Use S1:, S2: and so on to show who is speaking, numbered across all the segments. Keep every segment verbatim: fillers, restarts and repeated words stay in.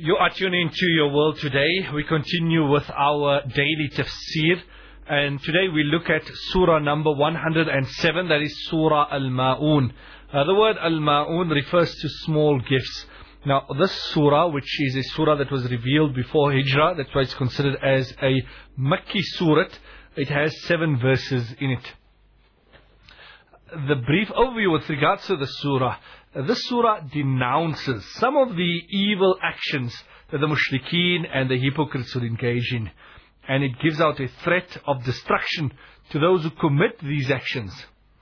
S1: You are tuning into Your World Today. We continue with our daily tafsir. And today we look at surah number one hundred seven, that is Surah Al-Ma'un. Uh, the word Al-Ma'un refers to small gifts. Now this surah, which is a surah that was revealed before Hijrah, that's why it's considered as a Makki surah. It has seven verses in it. The brief overview with regards to the surah. This surah denounces some of the evil actions that the mushrikeen and the hypocrites would engage in. And it gives out a threat of destruction to those who commit these actions.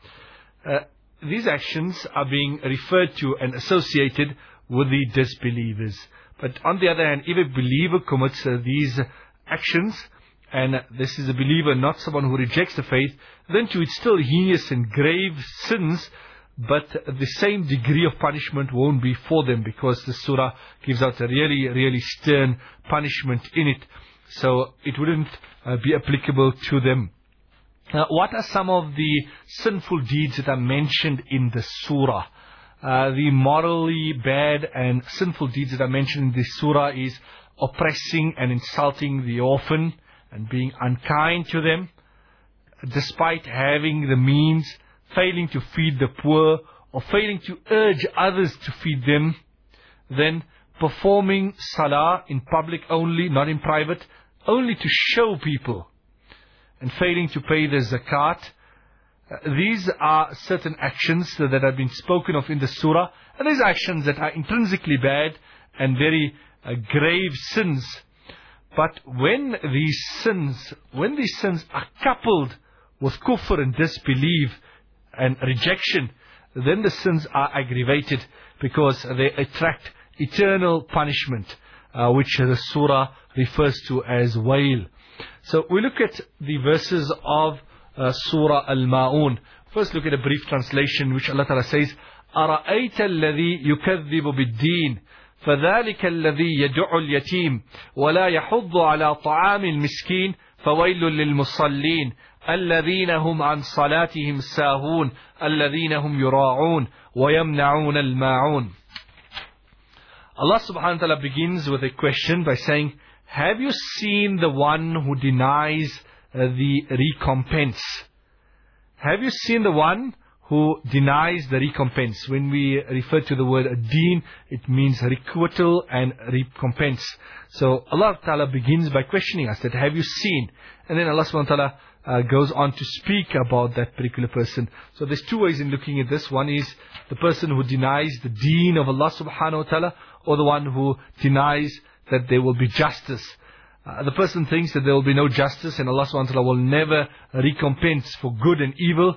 S1: Uh, these actions are being referred to and associated with the disbelievers. But on the other hand, if a believer commits uh, these actions, and this is a believer, not someone who rejects the faith, then too it's still heinous and grave sins, but the same degree of punishment won't be for them, because the surah gives out a really, really stern punishment in it. So it wouldn't uh, be applicable to them. Now, what are some of the sinful deeds that are mentioned in the surah? Uh, the morally bad and sinful deeds that are mentioned in this surah is oppressing and insulting the orphan and being unkind to them, despite having the means, failing to feed the poor, or failing to urge others to feed them. Then performing salah in public only, not in private, only to show people, and failing to pay the zakat. Uh, these are certain actions that have been spoken of in the surah, and these actions that are intrinsically bad and very uh, grave sins. But when these sins, when these sins are coupled with kufr and disbelief and rejection, then the sins are aggravated, because they attract eternal punishment, uh, which the surah refers to as wail. So we look at the verses of uh, Surah Al-Ma'un. First look at a brief translation, which Allah Ta'ala says, أَرَأَيْتَ الَّذِي يُكَذِّبُ بِالدِّينِ فذلك الذي يدع اليتيم ولا يحض على طعام المسكين فويل للمصلين الذين هم عن صلاتهم ساهون الذين هم يراعون ويمنعون الماعون. Allah subhanahu wa ta'ala begins with a question by saying, have you seen the one who denies uh, the recompense? Have you seen the one who denies the recompense? When we refer to the word deen, it means requital and recompense. So Allah Ta'ala begins by questioning us that, have you seen? And then Allah subhanahu wa ta'ala uh, goes on to speak about that particular person. So there's two ways in looking at this. One is the person who denies the deen of Allah subhanahu wa ta'ala, or the one who denies that there will be justice. Uh, the person thinks that there will be no justice and Allah subhanahu wa ta'ala will never recompense for good and evil.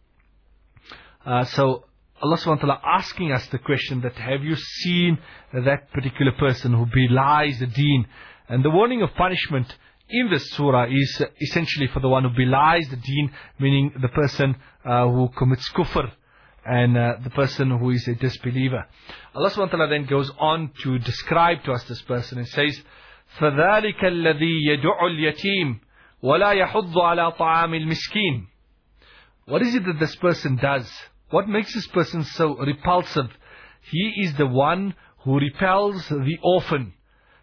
S1: Uh, so Allah subhanahu wa ta'ala asking us the question that, have you seen that particular person who belies the deen? And the warning of punishment in this surah is essentially for the one who belies the deen, meaning the person uh, who commits kufr and uh, the person who is a disbeliever. Allah subhanahu wa ta'ala then goes on to describe to us this person and says, فَذَلِكَ الَّذِي يَدُعُ الْيَتِيمِ وَلَا يَحُضُّ عَلَى طَعَامِ الْمِسْكِينِ. What is it that this person does? What makes this person so repulsive? He is the one who repels the orphan.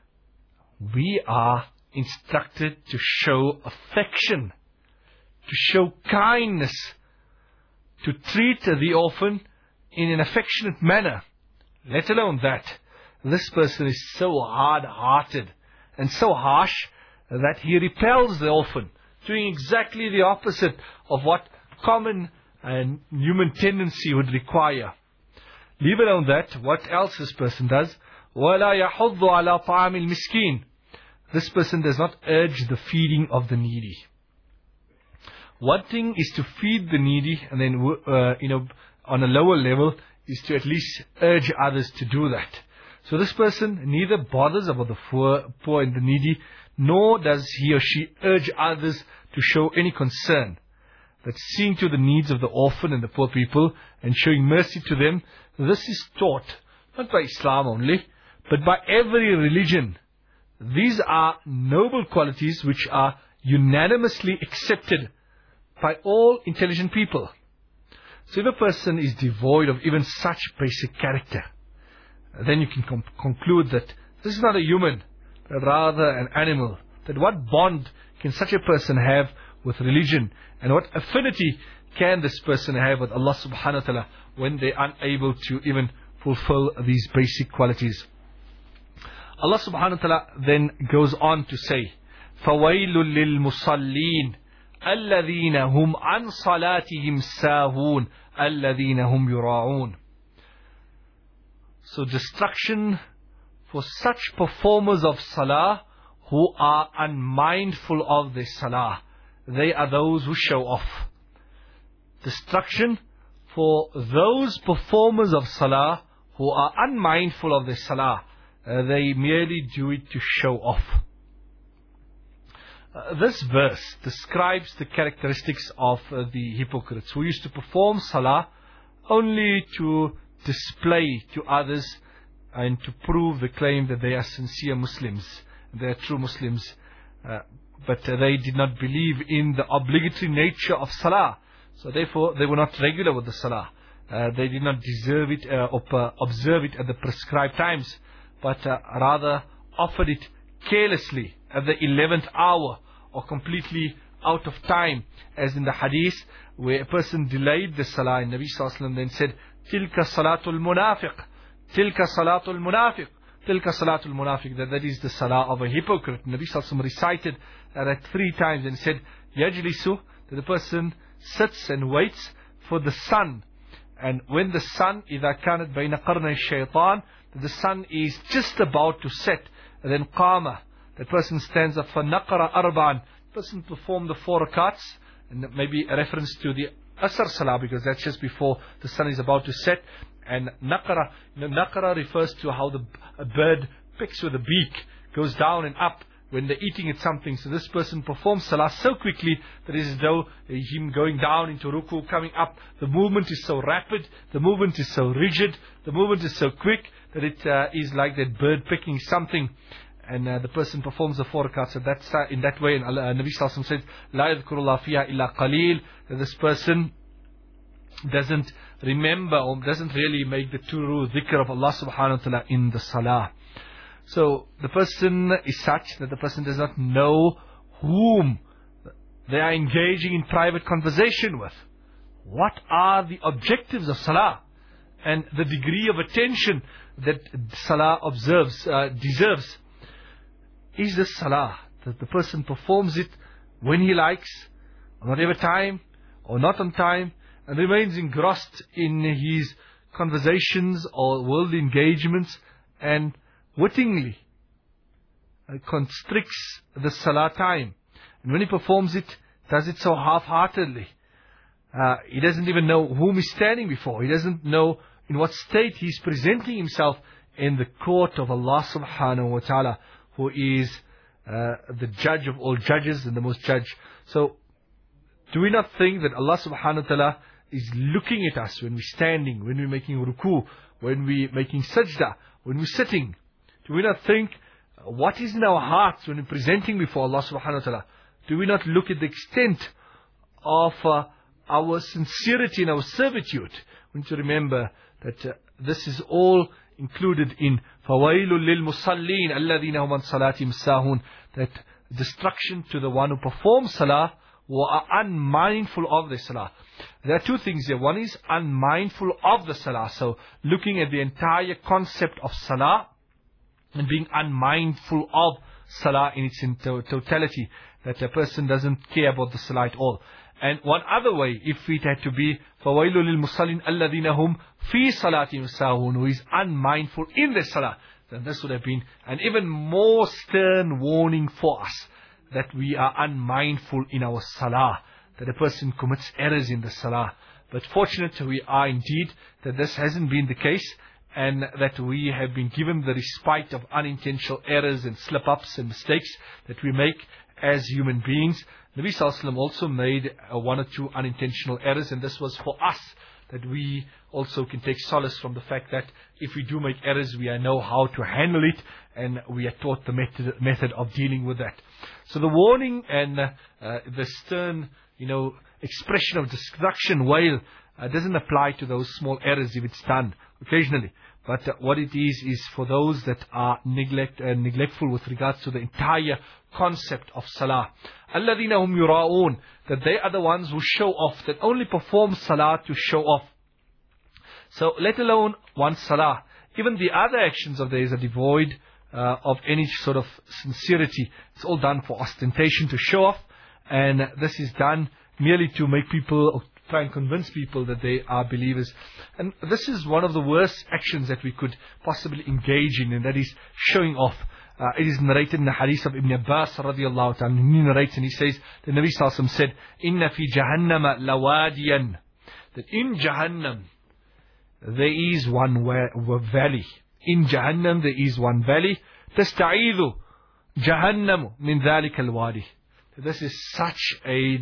S1: We are instructed to show affection, to show kindness, to treat the orphan in an affectionate manner. Let alone that, this person is so hard-hearted and so harsh that he repels the orphan, doing exactly the opposite of what common and human tendency would require. Leave alone that, what else this person does? وَلَا يَحُضُّ عَلَى طَعَامِ الْمِسْكِينِ. This person does not urge the feeding of the needy. One thing is to feed the needy, and then uh, you know, on a lower level is to at least urge others to do that. So this person neither bothers about the poor, poor and the needy, nor does he or she urge others to show any concern. That seeing to the needs of the orphan and the poor people and showing mercy to them, this is taught not by Islam only, but by every religion. These are noble qualities which are unanimously accepted by all intelligent people. So if a person is devoid of even such basic character, then you can com- conclude that This is not a human, but rather an animal. That what bond can such a person have with religion, and what affinity can this person have with Allah subhanahu wa ta'ala when they are unable to even fulfill these basic qualities. Allah subhanahu wa ta'ala then goes on to say, فَوَيْلٌ لِلْمُصَلِّينَ الَّذِينَ هُمْ عَنْ صَلَاتِهِمْ سَاهُونَ الَّذِينَ هُمْ يُرَاعُونَ. So destruction for such performers of salah who are unmindful of their salah. They are those who show off. Destruction for those performers of salah who are unmindful of their salah. Uh, they merely do it to show off. Uh, this verse describes the characteristics of uh, the hypocrites who used to perform salah only to display to others and to prove the claim that they are sincere Muslims, they are true Muslims, uh, but uh, they did not believe in the obligatory nature of salah. So therefore they were not regular with the salah. Uh, they did not deserve it uh, or uh, observe it at the prescribed times, but uh, rather offered it carelessly at the eleventh hour or completely out of time, as in the hadith where a person delayed the salah and Nabi sallallahu alaihi wasallam then said, Tilka salatul munafiq, Tilka salatul munafiq, Tilka salatul munafiq, that that is the salah of a hypocrite. Nabi sallallahu alaihi wasallam recited that three times and said, Yajlisu, that the person sits and waits for the sun. And when the sun, إِذَا كَانَتْ بَيْنَ قَرْنَيْ الشَّيْطَانِ, the sun is just about to set, and then qama, the person stands up for naqara arban, the person perform the four rakats, and maybe a reference to the asr salah, because that's just before the sun is about to set. And naqara, you know, naqara refers to how the a bird picks with the beak, goes down and up when they're eating at something. So this person performs salah so quickly that it is as though him going down into ruku, coming up, the movement is so rapid, the movement is so rigid, the movement is so quick that it uh, is like that bird picking something. And uh, the person performs the four rakats. So that's uh, in that way. And Allah, uh, Nabi Sallallahu Alaihi Wasallam said, "La yadhkurullah fiha illa qaleel." That this person doesn't remember or doesn't really make the true dhikr of Allah Subhanahu wa Taala in the salah. So the person is such that the person does not know whom they are engaging in private conversation with. What are the objectives of salah and the degree of attention that salah observes, uh, deserves? Is this salah that the person performs it when he likes, on whatever time, or not on time, and remains engrossed in his conversations or worldly engagements, and wittingly uh, constricts the salah time, and when he performs it, does it so half-heartedly. Uh, he doesn't even know whom he's standing before. He doesn't know in what state he's presenting himself in the court of Allah subhanahu wa ta'ala, who is uh, the judge of all judges and the most judge. So, do we not think that Allah subhanahu wa ta'ala is looking at us when we're standing, when we're making ruku, when we're making sajda, when we're sitting? Do we not think uh, what is in our hearts when we're presenting before Allah subhanahu wa ta'ala? Do we not look at the extent of uh, our sincerity and our servitude? We need to remember that uh, this is all included in فَوَيْلٌ لِلْمُصَلِّينَ الَّذِينَ هُمْ عَنْ صَلَاتِهِمْ سَاهُونَ, that destruction to the one who performs salah who are unmindful of the salah. There are two things here. One is unmindful of the salah. So looking at the entire concept of salah and being unmindful of salah in its totality, that a person doesn't care about the salah at all. And one other way, if it had to be فَوَيْلٌ لِلْمُصَلِّينَ الَّذِينَ هُمْ فِي صَلَاتِهِمْ سَاهُونَ, who is unmindful in their salah, then this would have been an even more stern warning for us, that we are unmindful in our salah, that a person commits errors in the salah. But fortunate we are indeed that this hasn't been the case, and that we have been given the respite of unintentional errors and slip-ups and mistakes that we make as human beings. Nabi Sallallahu Alaihi Wasallam also made uh, one or two unintentional errors, and this was for us, that we also can take solace from the fact that if we do make errors, we know how to handle it, and we are taught the method, method of dealing with that. So the warning and uh, uh, the stern, you know, expression of destruction wail uh, doesn't apply to those small errors if it's done occasionally. But uh, what it is, is for those that are neglect, uh, neglectful with regards to the entire concept of salah. الَّذِينَ هُمْ يُرَاءُونَ, that they are the ones who show off, that only perform salah to show off. So let alone one salah. Even the other actions of theirs are devoid uh, of any sort of sincerity. It's all done for ostentation, to show off. And this is done merely to make people, or try and convince people that they are believers. And this is one of the worst actions that we could possibly engage in, and that is showing off. Uh, it is narrated in the hadith of Ibn Abbas radiallahu ta'ala. He narrates and he says, the Nabi sallallahu alaihi wasallam said, Inna fi Jahannama lawadiyan, that in Jahannam there is one valley. In Jahannam there is one valley. Tasta'idhu Jahannamu min dhalika al-wadi. This is such a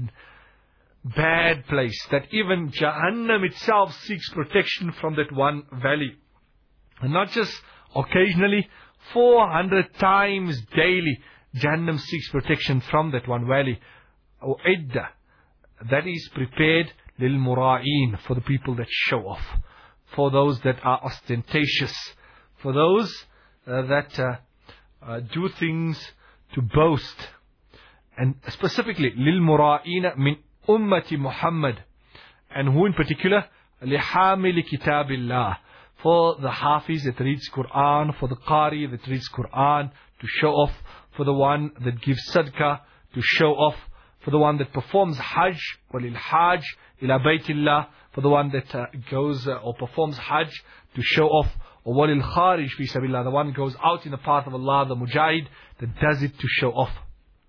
S1: bad place that even Jahannam itself seeks protection from that one valley. And not just occasionally, four hundred times daily, Jahannam seeks protection from that one valley. U'idda, that is prepared lil mura'in, for the people that show off, for those that are ostentatious, for those uh, that uh, uh, do things to boast. And specifically, lil mura'ina min ummati Muhammad. And who in particular? Lihamili kitabillah. For the hafiz that reads Quran, for the qari that reads Quran, to show off, for the one that gives sadaqah, to show off, for the one that performs hajj, walil hajj, ila baytillah, for the one that uh, goes uh, or performs hajj to show off, or walil kharij fi sabilillah, the one goes out in the path of Allah, the mujahid, that does it to show off.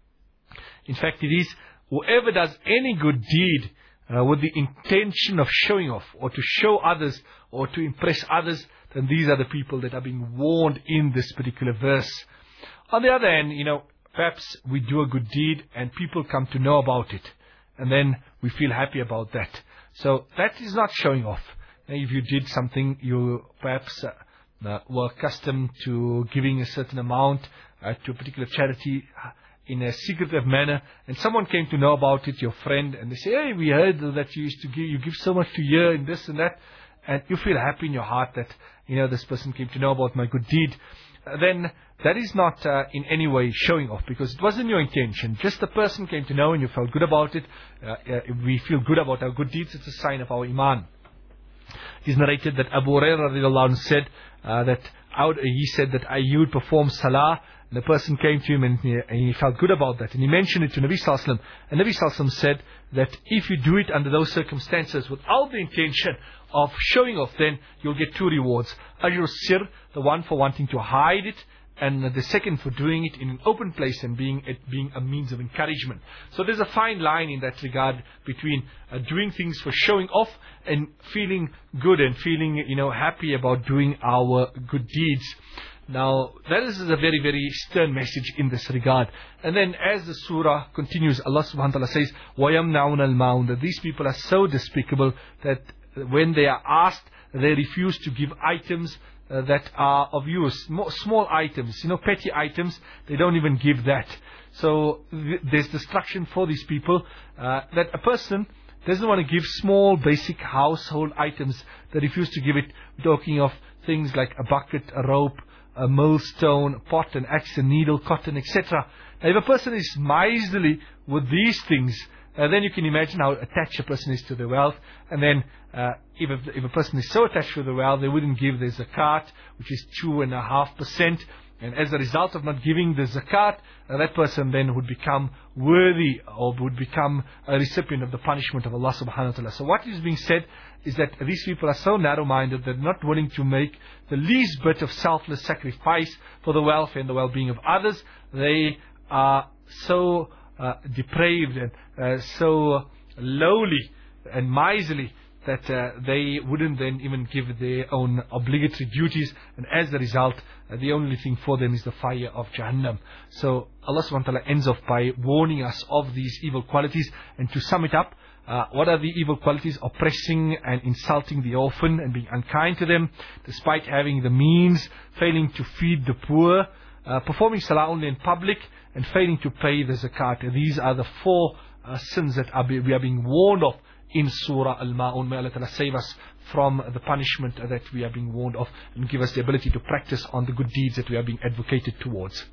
S1: In fact, it is whoever does any good deed uh, with the intention of showing off, or to show others, or to impress others, then these are the people that are being warned in this particular verse. On the other hand, you know, perhaps we do a good deed and people come to know about it, and then we feel happy about that. So that is not showing off. Now, if you did something, you perhaps uh, were accustomed to giving a certain amount uh, to a particular charity in a secretive manner, and someone came to know about it, your friend, and they say, hey, we heard that you used to give, you give so much to here and this and that, and you feel happy in your heart that, you know, this person came to know about my good deed, uh, then that is not uh, in any way showing off, because it wasn't your intention. Just the person came to know and you felt good about it. Uh, uh, if we feel good about our good deeds, it's a sign of our iman. It is narrated that Abu Hurairah radiallahu anhu said uh, that out, he said that I would perform salah. And the person came to him and he, and he felt good about that. And he mentioned it to Nabi Sallallahu Alaihi Wasallam. And Nabi Sallallahu Alaihi Wasallam said that if you do it under those circumstances without the intention of showing off, then you'll get two rewards. Ajr sir, the one for wanting to hide it, and the second for doing it in an open place and being it being a means of encouragement. So there's a fine line in that regard between uh, doing things for showing off and feeling good and feeling, you know, happy about doing our good deeds. Now, that is a very, very stern message in this regard. And then as the surah continues, Allah subhanahu wa ta'ala says, وَيَمْنَعُونَ الْمَاعُونَ, that these people are so despicable that when they are asked, they refuse to give items uh, that are of use. Small, small items, you know, petty items, they don't even give that. So th there's destruction for these people, uh, that a person doesn't want to give small, basic household items. They refuse to give it. We're talking of things like a bucket, a rope, a millstone, a pot, an axe, a needle, cotton, et cetera. Now, if a person is miserly with these things, uh, then you can imagine how attached a person is to their wealth. And then, uh, if, a, if a person is so attached to the wealth, they wouldn't give the zakat, which is two and a half percent. And as a result of not giving the zakat, uh, that person then would become worthy, or would become a recipient of the punishment of Allah subhanahu wa ta'ala. So what is being said is that these people are so narrow-minded, they're not willing to make the least bit of selfless sacrifice for the welfare and the well-being of others. They are so uh, depraved and uh, so lowly and miserly that uh, they wouldn't then even give their own obligatory duties, and as a result, uh, the only thing for them is the fire of Jahannam. So Allah subhanahu wa ta'ala ends off by warning us of these evil qualities. And to sum it up, uh, what are the evil qualities? Oppressing and insulting the orphan and being unkind to them, despite having the means, failing to feed the poor, uh, performing salah only in public, and failing to pay the zakat. These are the four uh, sins that are be, we are being warned of in Surah Al-Ma'un. May Allah Ta'ala save us from the punishment that we are being warned of, and give us the ability to practice on the good deeds that we are being advocated towards.